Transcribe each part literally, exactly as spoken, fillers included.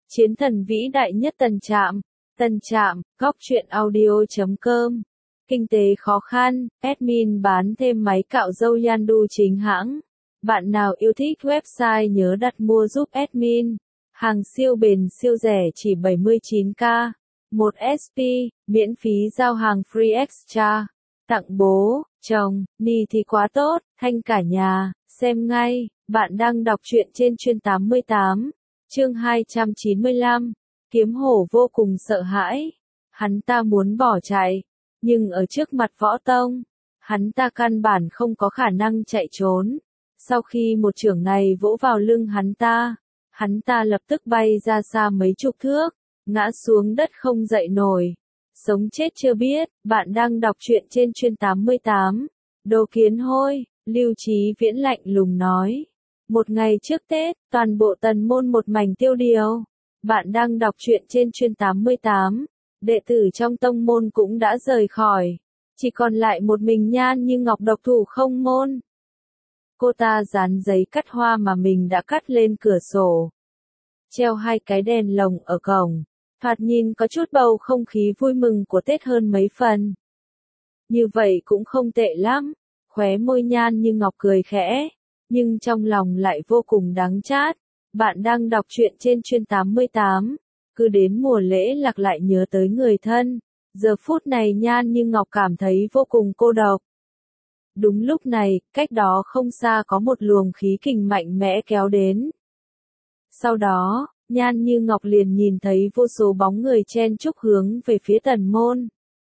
Chiến thần vĩ đại nhất Tân Trạm. Tân Trạm, góc truyện audio chấm com. Kinh tế khó khăn, admin bán thêm máy cạo râu Yandu chính hãng. Bạn nào yêu thích website nhớ đặt mua giúp admin. Hàng siêu bền siêu rẻ chỉ bảy mươi chín k. một ét pê, miễn phí giao hàng free extra. Tặng bố, chồng, ni thì quá tốt, thanh cả nhà, xem ngay. Bạn đang đọc truyện trên chuyên tám mươi tám. Chương hai trăm chín mươi lăm, Kiếm hổ vô cùng sợ hãi. Hắn ta muốn bỏ chạy, nhưng ở trước mặt Võ Tông, hắn ta căn bản không có khả năng chạy trốn. Sau khi một chưởng này vỗ vào lưng hắn ta, hắn ta lập tức bay ra xa mấy chục thước, ngã xuống đất không dậy nổi. Sống chết chưa biết, bạn đang đọc truyện trên chuyên tám mươi tám. Đồ kiến hôi, Lưu Chí Viễn lạnh lùng nói. Một ngày trước Tết, toàn bộ Tần Môn một mảnh tiêu điều. Bạn đang đọc truyện trên chuyên tám mươi tám. Đệ tử trong tông môn cũng đã rời khỏi. Chỉ còn lại một mình Nhan Như Ngọc độc thủ không môn. Cô ta dán giấy cắt hoa mà mình đã cắt lên cửa sổ. Treo hai cái đèn lồng ở cổng. Thoạt nhìn có chút bầu không khí vui mừng của Tết hơn mấy phần. Như vậy cũng không tệ lắm. Khóe môi Nhan Như Ngọc cười khẽ. Nhưng trong lòng lại vô cùng đắng chát. Bạn đang đọc truyện trên chuyên tám mươi tám. Cứ đến mùa lễ Lạc lại nhớ tới người thân. Giờ phút này Nhan Như Ngọc cảm thấy vô cùng cô độc. Đúng lúc này, cách đó không xa có một luồng khí kình mạnh mẽ kéo đến. Sau đó, Nhan Như Ngọc liền nhìn thấy vô số bóng người chen chúc hướng về phía Tần Môn.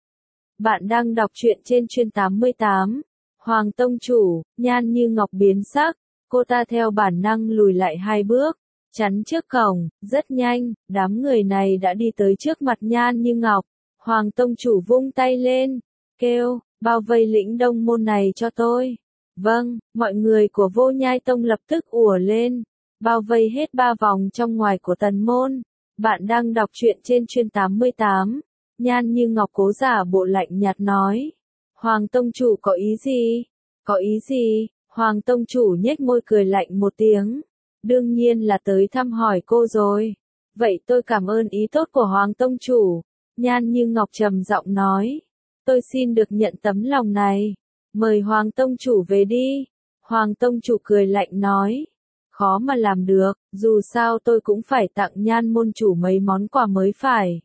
Bạn đang đọc truyện trên chuyên tám mươi tám. Hoàng Tông Chủ, Nhan Như Ngọc biến sắc, cô ta theo bản năng lùi lại hai bước, chắn trước cổng, rất nhanh, đám người này đã đi tới trước mặt Nhan Như Ngọc. Hoàng Tông Chủ vung tay lên, kêu, bao vây lĩnh Đông Môn này cho tôi. Vâng, mọi người của Vô Nhai Tông lập tức ùa lên, bao vây hết ba vòng trong ngoài của Tần Môn. Bạn đang đọc truyện trên chuyên tám mươi tám. Nhan Như Ngọc cố giả bộ lạnh nhạt nói. Hoàng Tông Chủ có ý gì? Có ý gì? Hoàng Tông Chủ nhếch môi cười lạnh một tiếng. Đương nhiên là tới thăm hỏi cô rồi. Vậy tôi cảm ơn ý tốt của Hoàng Tông Chủ. Nhan Như Ngọc trầm giọng nói. Tôi xin được nhận tấm lòng này. Mời Hoàng Tông Chủ về đi. Hoàng Tông Chủ cười lạnh nói. Khó mà làm được, dù sao tôi cũng phải tặng Nhan môn chủ mấy món quà mới phải.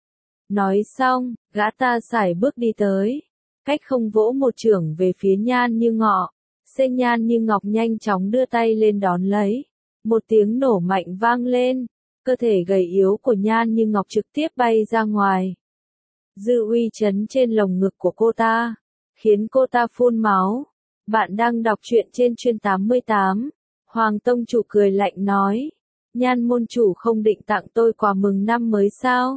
Nói xong, gã ta sải bước đi tới. Cách không vỗ một chưởng về phía Nhan Như Ngọc. Xê Nhan Như Ngọc nhanh chóng đưa tay lên đón lấy. Một tiếng nổ mạnh vang lên. Cơ thể gầy yếu của Nhan Như Ngọc trực tiếp bay ra ngoài. Dư uy chấn trên lồng ngực của cô ta, khiến cô ta phun máu. Bạn đang đọc truyện trên chuyên tám mươi tám. Hoàng Tông Chủ cười lạnh nói. Nhan môn chủ không định tặng tôi quà mừng năm mới sao?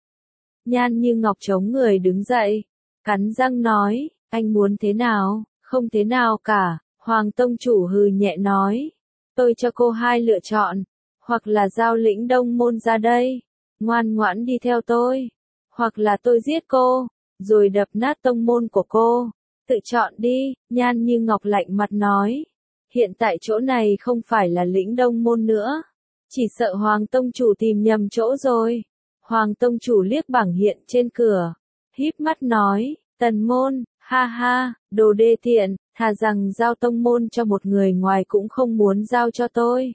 Nhan Như Ngọc chống người đứng dậy, cắn răng nói, anh muốn thế nào? Không thế nào cả. Hoàng Tông Chủ hừ nhẹ nói. Tôi cho cô hai lựa chọn. Hoặc là giao lĩnh Đông Môn ra đây, ngoan ngoãn đi theo tôi. Hoặc là tôi giết cô, rồi đập nát tông môn của cô. Tự chọn đi, Nhan Như Ngọc lạnh mặt nói. Hiện tại chỗ này không phải là lĩnh Đông Môn nữa. Chỉ sợ Hoàng Tông Chủ tìm nhầm chỗ rồi. Hoàng Tông Chủ liếc bảng hiện trên cửa, híp mắt nói, Tần Môn, ha ha, đồ đê tiện, thà rằng giao tông môn cho một người ngoài cũng không muốn giao cho tôi.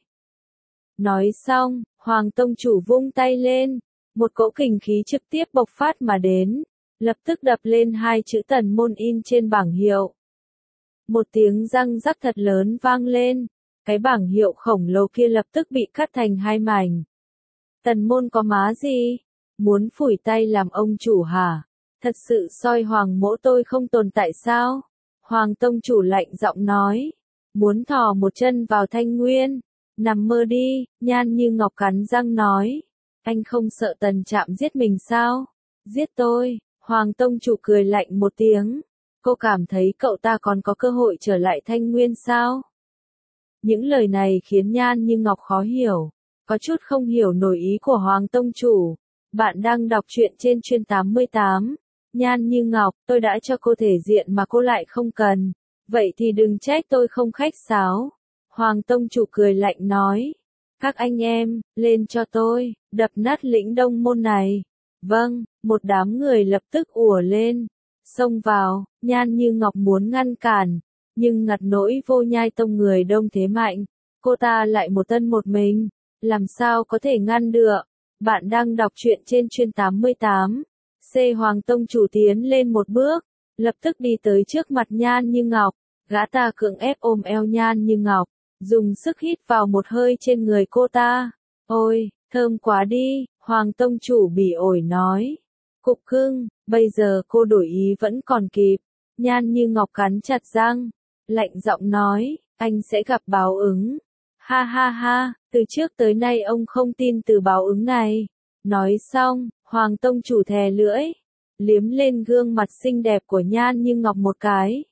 Nói xong, Hoàng Tông Chủ vung tay lên, một cỗ kình khí trực tiếp bộc phát mà đến, lập tức đập lên hai chữ Tần Môn in trên bảng hiệu. Một tiếng răng rắc thật lớn vang lên, cái bảng hiệu khổng lồ kia lập tức bị cắt thành hai mảnh. Tần Môn có má gì? Muốn phủi tay làm ông chủ hả? Thật sự soi Hoàng mỗ tôi không tồn tại sao? Hoàng Tông Chủ lạnh giọng nói. Muốn thò một chân vào Thanh Nguyên? Nằm mơ đi, Nhan Như Ngọc cắn răng nói. Anh không sợ Tần Trạm giết mình sao? Giết tôi. Hoàng Tông Chủ cười lạnh một tiếng. Cô cảm thấy cậu ta còn có cơ hội trở lại Thanh Nguyên sao? Những lời này khiến Nhan Như Ngọc khó hiểu. Có chút không hiểu nổi ý của Hoàng Tông Chủ. Bạn đang đọc truyện trên chuyên tám mươi tám. Nhan Như Ngọc, tôi đã cho cô thể diện mà cô lại không cần. Vậy thì đừng trách tôi không khách sáo. Hoàng Tông Chủ cười lạnh nói. Các anh em, lên cho tôi, đập nát Lĩnh Đông Môn này. Vâng, một đám người lập tức ùa lên, xông vào, Nhan Như Ngọc muốn ngăn cản, nhưng ngặt nỗi Vô Nhai Tông người đông thế mạnh, cô ta lại một thân một mình, làm sao có thể ngăn được. Bạn đang đọc truyện trên chuyên tám mươi tám. C. Hoàng Tông chủ tiến lên một bước, lập tức đi tới trước mặt Nhan Như Ngọc, gã ta cưỡng ép ôm eo Nhan Như Ngọc, dùng sức hít vào một hơi trên người cô ta. Ôi, thơm quá đi, Hoàng Tông chủ bỉ ổi nói. Cục cưng, bây giờ cô đổi ý vẫn còn kịp. Nhan Như Ngọc cắn chặt răng, lạnh giọng nói, anh sẽ gặp báo ứng. Ha ha ha, từ trước tới nay ông không tin từ báo ứng này. Nói xong, Hoàng Tông chủ thè lưỡi, liếm lên gương mặt xinh đẹp của Nhan Như Ngọc một cái.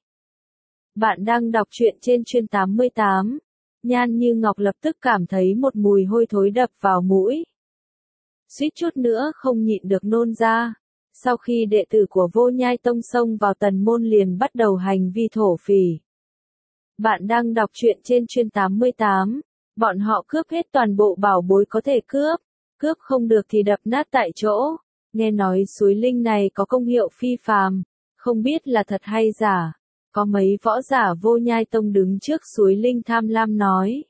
Bạn đang đọc truyện trên chuyên tám mươi tám. Nhan Như Ngọc lập tức cảm thấy một mùi hôi thối đập vào mũi. Suýt chút nữa không nhịn được nôn ra. Sau khi đệ tử của Vô Nhai Tông xông vào tần môn liền bắt đầu hành vi thổ phỉ. Bạn đang đọc truyện trên chuyên tám mươi tám. Bọn họ cướp hết toàn bộ bảo bối có thể cướp. Cướp không được thì đập nát tại chỗ. Nghe nói suối linh này có công hiệu phi phàm. Không biết là thật hay giả. Có mấy võ giả Vô Nhai Tông đứng trước suối linh tham lam nói.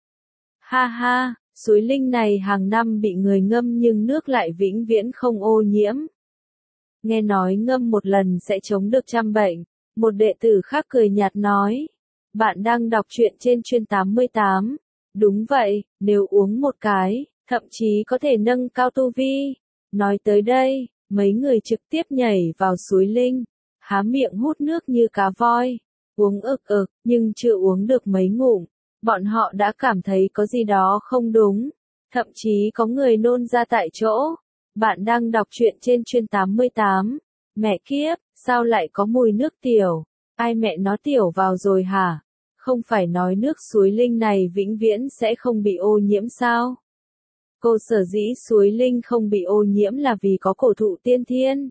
Ha ha, suối linh này hàng năm bị người ngâm nhưng nước lại vĩnh viễn không ô nhiễm. Nghe nói ngâm một lần sẽ chống được trăm bệnh. Một đệ tử khác cười nhạt nói. Bạn đang đọc truyện trên chuyên tám mươi tám. Đúng vậy, nếu uống một cái, thậm chí có thể nâng cao tu vi. Nói tới đây, mấy người trực tiếp nhảy vào suối linh, há miệng hút nước như cá voi, uống ực ực, nhưng chưa uống được mấy ngụm, bọn họ đã cảm thấy có gì đó không đúng, thậm chí có người nôn ra tại chỗ. Bạn đang đọc truyện trên chuyên tám mươi tám. Mẹ kiếp, sao lại có mùi nước tiểu? Ai mẹ nó tiểu vào rồi hả? Không phải nói nước suối linh này vĩnh viễn sẽ không bị ô nhiễm sao? Cô sở dĩ suối linh không bị ô nhiễm là vì có cổ thụ tiên thiên.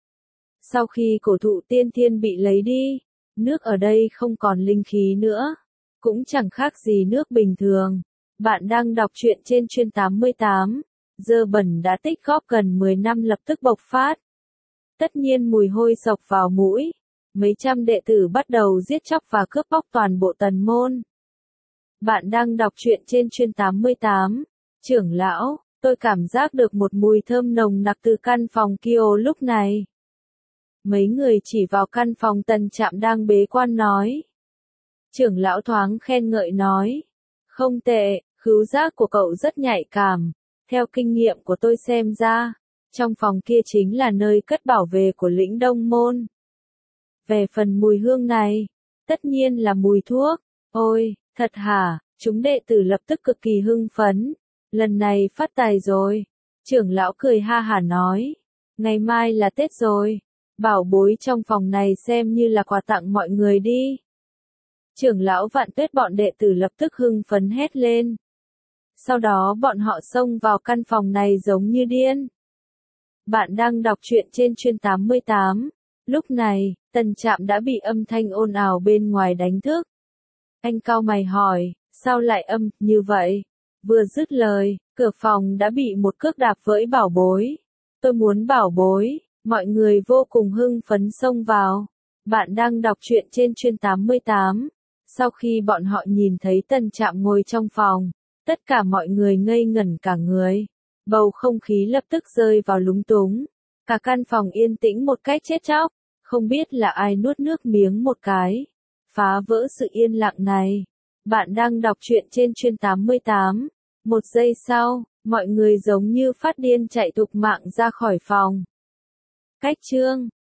Sau khi cổ thụ tiên thiên bị lấy đi, nước ở đây không còn linh khí nữa, cũng chẳng khác gì nước bình thường. Bạn đang đọc truyện trên chuyên tám mươi tám. Dơ bẩn đã tích góp gần mười năm lập tức bộc phát. Tất nhiên mùi hôi sộc vào mũi. Mấy trăm đệ tử bắt đầu giết chóc và cướp bóc toàn bộ tần môn. Bạn đang đọc truyện trên chuyên tám mươi tám. Trưởng lão, tôi cảm giác được một mùi thơm nồng nặc từ căn phòng kia lúc này. Mấy người chỉ vào căn phòng Tần Trạm đang bế quan nói. Trưởng lão thoáng khen ngợi nói. Không tệ, khứu giác của cậu rất nhạy cảm. Theo kinh nghiệm của tôi xem ra, trong phòng kia chính là nơi cất bảo vệ của Lĩnh Đông Môn. Về phần mùi hương này, tất nhiên là mùi thuốc. Ôi, thật hả? Chúng đệ tử lập tức cực kỳ hưng phấn. Lần này phát tài rồi. Trưởng lão cười ha hả nói. Ngày mai là Tết rồi. Bảo bối trong phòng này xem như là quà tặng mọi người đi. Trưởng lão Vạn Tuyết bọn đệ tử lập tức hưng phấn hét lên. Sau đó bọn họ xông vào căn phòng này giống như điên. Bạn đang đọc truyện trên chuyên tám mươi tám. Lúc này, Tần Trạm đã bị âm thanh ồn ào bên ngoài đánh thức. Anh cau mày hỏi, sao lại âm như vậy? Vừa dứt lời, cửa phòng đã bị một cước đạp vỡ bảo bối. Tôi muốn bảo bối, mọi người vô cùng hưng phấn xông vào. Bạn đang đọc truyện trên chuyên tám mươi tám. Sau khi bọn họ nhìn thấy Tần Trạm ngồi trong phòng, tất cả mọi người ngây ngẩn cả người. Bầu không khí lập tức rơi vào lúng túng. Cả căn phòng yên tĩnh một cách chết chóc. Không biết là ai nuốt nước miếng một cái. Phá vỡ sự yên lặng này. Bạn đang đọc truyện trên chuyên tám mươi tám. Một giây sau, mọi người giống như phát điên chạy thục mạng ra khỏi phòng. Cách chương